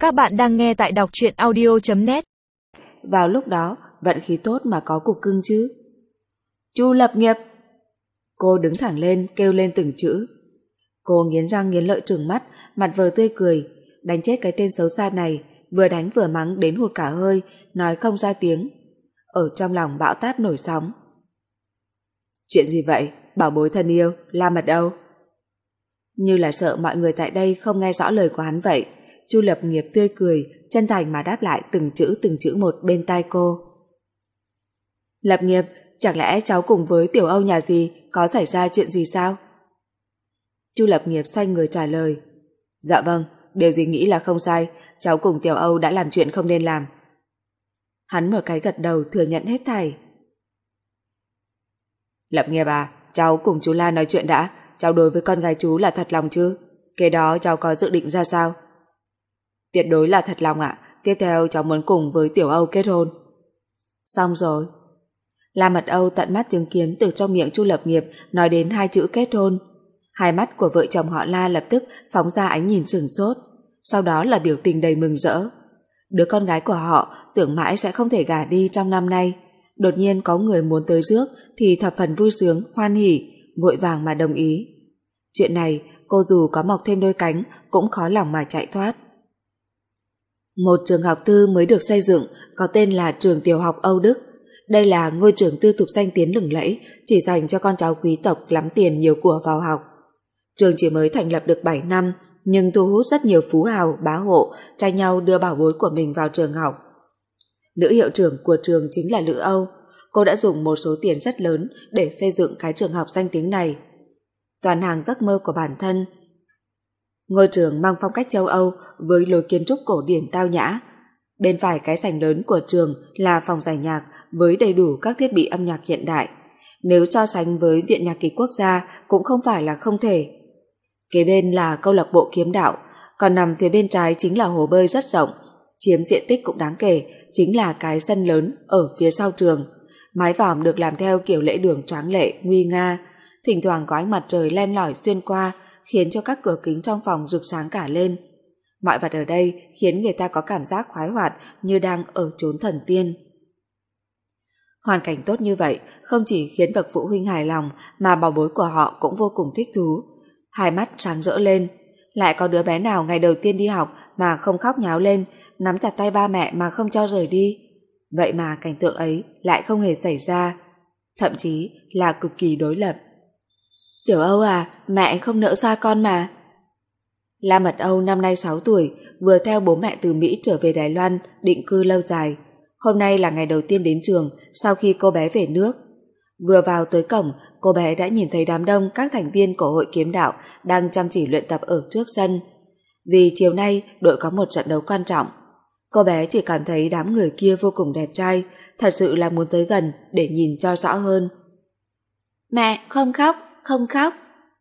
Các bạn đang nghe tại đọc truyện audio.net. Vào lúc đó, vận khí tốt mà có cục cưng chứ. Chu Lập Nghiệp! Cô đứng thẳng lên, kêu lên từng chữ. Cô nghiến răng nghiến lợi trừng mắt, mặt vờ tươi cười, đánh chết cái tên xấu xa này, vừa đánh vừa mắng đến hụt cả hơi, nói không ra tiếng. Ở trong lòng bão táp nổi sóng. Chuyện gì vậy? Bảo bối thân yêu, La Mật Âu. Như là sợ mọi người tại đây không nghe rõ lời của hắn vậy, Chu Lập Nghiệp tươi cười, chân thành mà đáp lại từng chữ một bên tai cô. Lập Nghiệp, chẳng lẽ cháu cùng với Tiểu Âu nhà dì có xảy ra chuyện gì sao? Chu Lập Nghiệp xoay người trả lời. Dạ vâng, điều gì nghĩ là không sai, cháu cùng Tiểu Âu đã làm chuyện không nên làm. Hắn một cái gật đầu thừa nhận hết thảy. Lập Nghiệp à, cháu cùng chú La nói chuyện đã, cháu đối với con gái chú là thật lòng chứ? Kế đó cháu có dự định ra sao? Tuyệt đối là thật lòng ạ, tiếp theo cháu muốn cùng với Tiểu Âu kết hôn. Xong rồi. La Mật Âu tận mắt chứng kiến từ trong miệng Chu Lập Nghiệp nói đến hai chữ kết hôn. Hai mắt của vợ chồng họ La lập tức phóng ra ánh nhìn sửng sốt, sau đó là biểu tình đầy mừng rỡ. Đứa con gái của họ tưởng mãi sẽ không thể gả đi trong năm nay, đột nhiên có người muốn tới rước thì thập phần vui sướng, hoan hỉ, vội vàng mà đồng ý. Chuyện này cô dù có mọc thêm đôi cánh cũng khó lòng mà chạy thoát. Một trường học tư mới được xây dựng có tên là trường tiểu học Âu Đức. Đây là ngôi trường tư thục danh tiếng lừng lẫy, chỉ dành cho con cháu quý tộc lắm tiền nhiều của vào học. Trường chỉ mới thành lập được 7 năm, nhưng thu hút rất nhiều phú hào, bá hộ tranh nhau đưa bảo bối của mình vào trường học. Nữ hiệu trưởng của trường chính là Lữ Âu. Cô đã dùng một số tiền rất lớn để xây dựng cái trường học danh tiếng này. Toàn hàng giấc mơ của bản thân. Ngôi trường mang phong cách châu Âu với lối kiến trúc cổ điển tao nhã. Bên phải cái sảnh lớn của trường là phòng giải nhạc với đầy đủ các thiết bị âm nhạc hiện đại. Nếu so sánh với Viện Nhạc ký Quốc gia cũng không phải là không thể. Kế bên là câu lạc bộ kiếm đạo, còn nằm phía bên trái chính là hồ bơi rất rộng, chiếm diện tích cũng đáng kể, chính là cái sân lớn ở phía sau trường. Mái vòm được làm theo kiểu lễ đường tráng lệ, nguy nga, thỉnh thoảng có ánh mặt trời len lỏi xuyên qua, khiến cho các cửa kính trong phòng rực sáng cả lên. Mọi vật ở đây khiến người ta có cảm giác khoái hoạt như đang ở chốn thần tiên. Hoàn cảnh tốt như vậy không chỉ khiến bậc phụ huynh hài lòng mà bảo bối của họ cũng vô cùng thích thú. Hai mắt sáng rỡ lên. Lại có đứa bé nào ngày đầu tiên đi học mà không khóc nháo lên, nắm chặt tay ba mẹ mà không cho rời đi. Vậy mà cảnh tượng ấy lại không hề xảy ra, thậm chí là cực kỳ đối lập. Tiểu Âu à, mẹ không nỡ xa con mà. La Mật Âu năm nay 6 tuổi, vừa theo bố mẹ từ Mỹ trở về Đài Loan định cư lâu dài. Hôm nay là ngày đầu tiên đến trường sau khi cô bé về nước. Vừa vào tới cổng, cô bé đã nhìn thấy đám đông các thành viên của hội kiếm đạo đang chăm chỉ luyện tập ở trước sân. Vì chiều nay đội có một trận đấu quan trọng. Cô bé chỉ cảm thấy đám người kia vô cùng đẹp trai, thật sự là muốn tới gần để nhìn cho rõ hơn. Mẹ, không khóc, không khóc.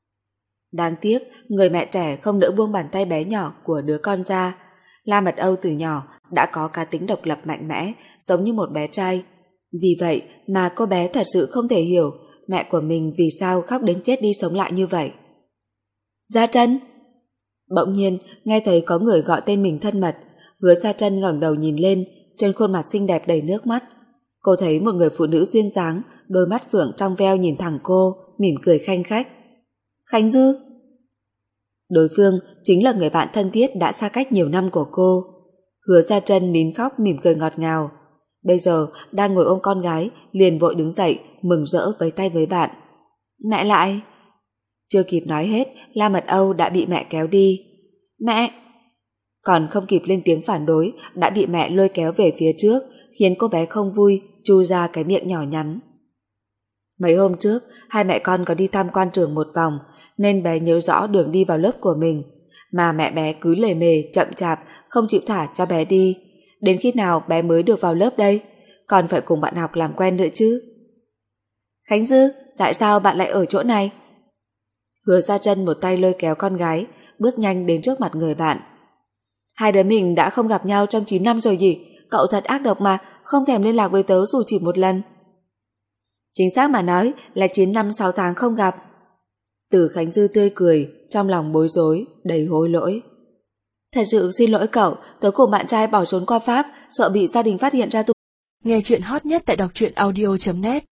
Đáng tiếc, người mẹ trẻ không nỡ buông bàn tay bé nhỏ của đứa con ra. La Mật Âu từ nhỏ đã có cá tính độc lập mạnh mẽ, giống như một bé trai. Vì vậy mà cô bé thật sự không thể hiểu mẹ của mình vì sao khóc đến chết đi sống lại như vậy. Gia Trân! Bỗng nhiên nghe thấy có người gọi tên mình thân mật. Hứa Gia Trân ngẩng đầu nhìn lên, trên khuôn mặt xinh đẹp đầy nước mắt. Cô thấy một người phụ nữ duyên dáng, đôi mắt phượng trong veo nhìn thẳng cô, mỉm cười khanh khách. Khánh Dư! Đối phương chính là người bạn thân thiết đã xa cách nhiều năm của cô. Hứa Gia Trân nín khóc mỉm cười ngọt ngào. Bây giờ đang ngồi ôm con gái, liền vội đứng dậy, mừng rỡ với tay với bạn. Mẹ lại! Chưa kịp nói hết, La Mật Âu đã bị mẹ kéo đi. Mẹ! Còn không kịp lên tiếng phản đối, đã bị mẹ lôi kéo về phía trước, khiến cô bé không vui, chu ra cái miệng nhỏ nhắn. Mấy hôm trước, hai mẹ con có đi tham quan trường một vòng, nên bé nhớ rõ đường đi vào lớp của mình, mà mẹ bé cứ lề mề, chậm chạp, không chịu thả cho bé đi. Đến khi nào bé mới được vào lớp đây? Còn phải cùng bạn học làm quen nữa chứ. Khánh Dư, tại sao bạn lại ở chỗ này? Hứa Gia Trân một tay lôi kéo con gái, bước nhanh đến trước mặt người bạn. Hai đứa mình đã không gặp nhau trong 9 năm rồi nhỉ? Cậu thật ác độc mà, không thèm liên lạc với tớ dù chỉ một lần. Chính xác mà nói là 9 năm 6 tháng không gặp. Từ Khánh Dư tươi cười, trong lòng bối rối, đầy hối lỗi. Thật sự xin lỗi cậu, tớ cùng bạn trai bỏ trốn qua Pháp, sợ bị gia đình phát hiện ra. Nghe chuyện hot nhất tại đọc truyện audio.net